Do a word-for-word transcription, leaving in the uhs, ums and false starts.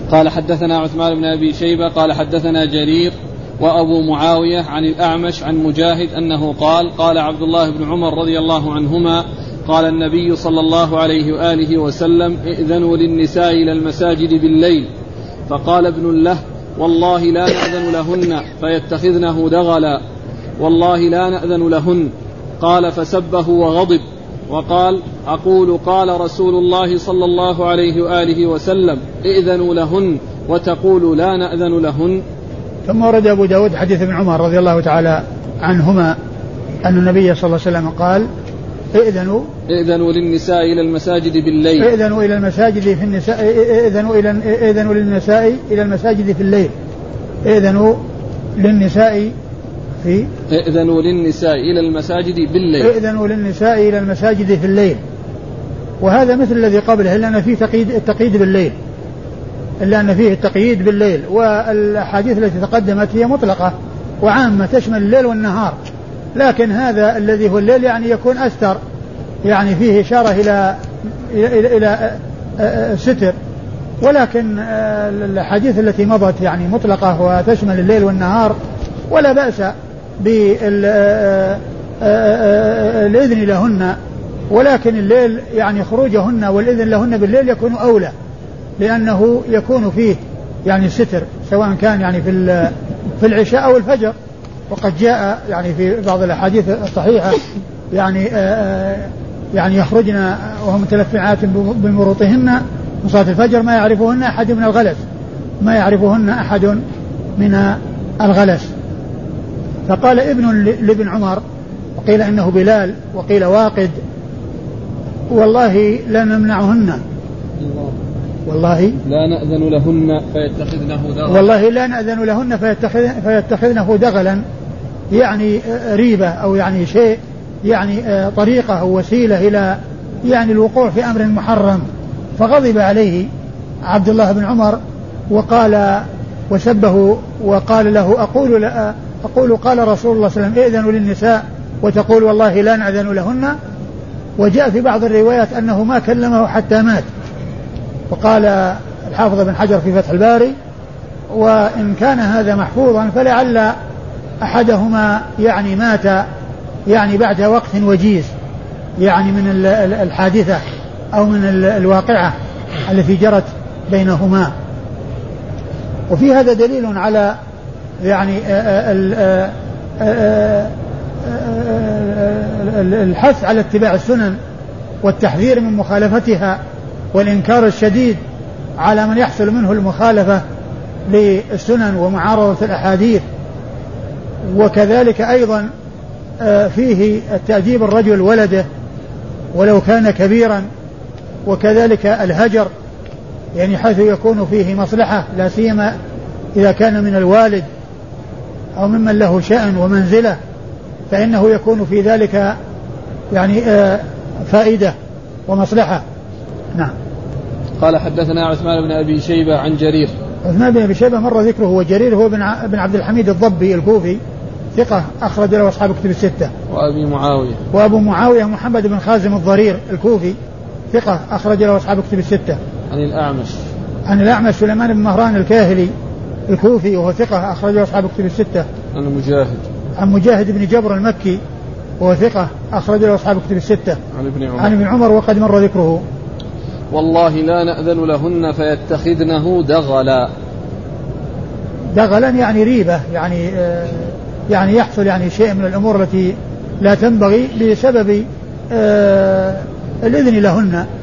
قال حدثنا عثمان بن أبي شيبة قال حدثنا جرير وأبو معاوية عن الأعمش عن مجاهد أنه قال قال عبد الله بن عمر رضي الله عنهما قال النبي صلى الله عليه وآله وسلم ائذنوا للنساء إلى المساجد بالليل، فقال ابن له والله لا نأذن لهن فيتخذنه دغلا، والله لا نأذن لهن. قال فسبه وغضب وقال أقول قال رسول الله صلى الله عليه وآله وسلم ائذنوا لهن وتقول لا نأذن لهن. ثم ورد أبو داود حديث ابن عمر رضي الله تعالى عنهما أن النبي صلى الله عليه وسلم قال ائذنوا ائذنوا للنساء إلى المساجد بالليل ائذنوا إلى المساجد في النساء ائذنوا إلى ائذنوا للنساء إلى المساجد في الليل ائذنوا للنساء في ائذنوا للنساء إلى المساجد بالليل ائذنوا للنساء إلى المساجد في الليل. وهذا مثل الذي قبله إلا أن فيه تقييد التقييد بالليل إلا أن فيه التقييد بالليل. والأحاديث التي تقدمت هي مطلقة وعامة تشمل الليل والنهار، لكن هذا الذي هو الليل يعني يكون أستر، يعني فيه إشارة إلى إلى إلى ستر. ولكن الأحاديث التي مضت يعني مطلقة وتشمل الليل والنهار، ولا بأس بالإذن لهن، ولكن الليل يعني خروجهن والإذن لهن بالليل يكون أولى، لأنه يكون فيه يعني ستر سواء كان يعني في في العشاء أو الفجر. وقد جاء يعني في بعض الأحاديث الصحيحة يعني يعني يخرجن وهم متلفعات بمروطهن من صلاة الفجر ما يعرفهن أحد من الغلس ما يعرفهن أحد من الغلس. فقال ابن لابن عمر، وقيل إنه بلال وقيل واقد، والله لا نمنعهن والله لا نأذن لهن فيتخذنه دغلا والله لا نأذن لهن فيتخذ فيتخذنه دغلا، يعني ريبة أو يعني شيء يعني طريقة أو وسيلة إلى يعني الوقوع في أمر محرم. فغضب عليه عبد الله بن عمر وقال وسبه وقال له أقول لا أقول قال رسول الله صلى الله عليه وسلم ائذنوا للنساء وتقول والله لا نأذن لهن. وجاء في بعض الروايات أنه ما كلمه حتى مات. وقال الحافظ بن حجر في فتح الباري وإن كان هذا محفوظا فلعل أحدهما يعني مات يعني بعد وقت وجيز يعني من الحادثة أو من الواقعة التي جرت بينهما. وفي هذا دليل على يعني الحث على اتباع السنن والتحذير من مخالفتها والإنكار الشديد على من يحصل منه المخالفة للسنن ومعارضة الأحاديث. وكذلك أيضا فيه التأديب الرجل ولده ولو كان كبيرا، وكذلك الهجر يعني حيث يكون فيه مصلحة لا سيما إذا كان من الوالد أو ممن له شأن ومنزلة، فإنه يكون في ذلك يعني فائدة ومصلحة. نعم. قال حدثنا عثمان بن أبي شيبة عن جرير. عثمان بن أبي شيبة مر ذكره، وجرير هو بن عبد الحميد الضبي الكوفي ثقة أخرج له أصحاب كتب الستة. وأبي معاوية وأبو معاوية محمد بن خازم الضرير الكوفي ثقة أخرج له أصحاب كتب الستة. عن الأعمش عن الأعمش سليمان بن مهران الكاهلي الكوفي وهو ثقة أخرج له أصحاب كتب الستة. عن مجاهد عن مجاهد بن جبر المكي وهو ثقة أخرج له أصحاب كتب الستة. عن ابن عمر عن ابن عمر وقد مر ذكره. والله لا نأذن لهن فيتخذنه دغلا. دغلا يعني ريبة، يعني آه يعني يحصل يعني شيء من الأمور التي لا تنبغي بسبب آه الإذن لهن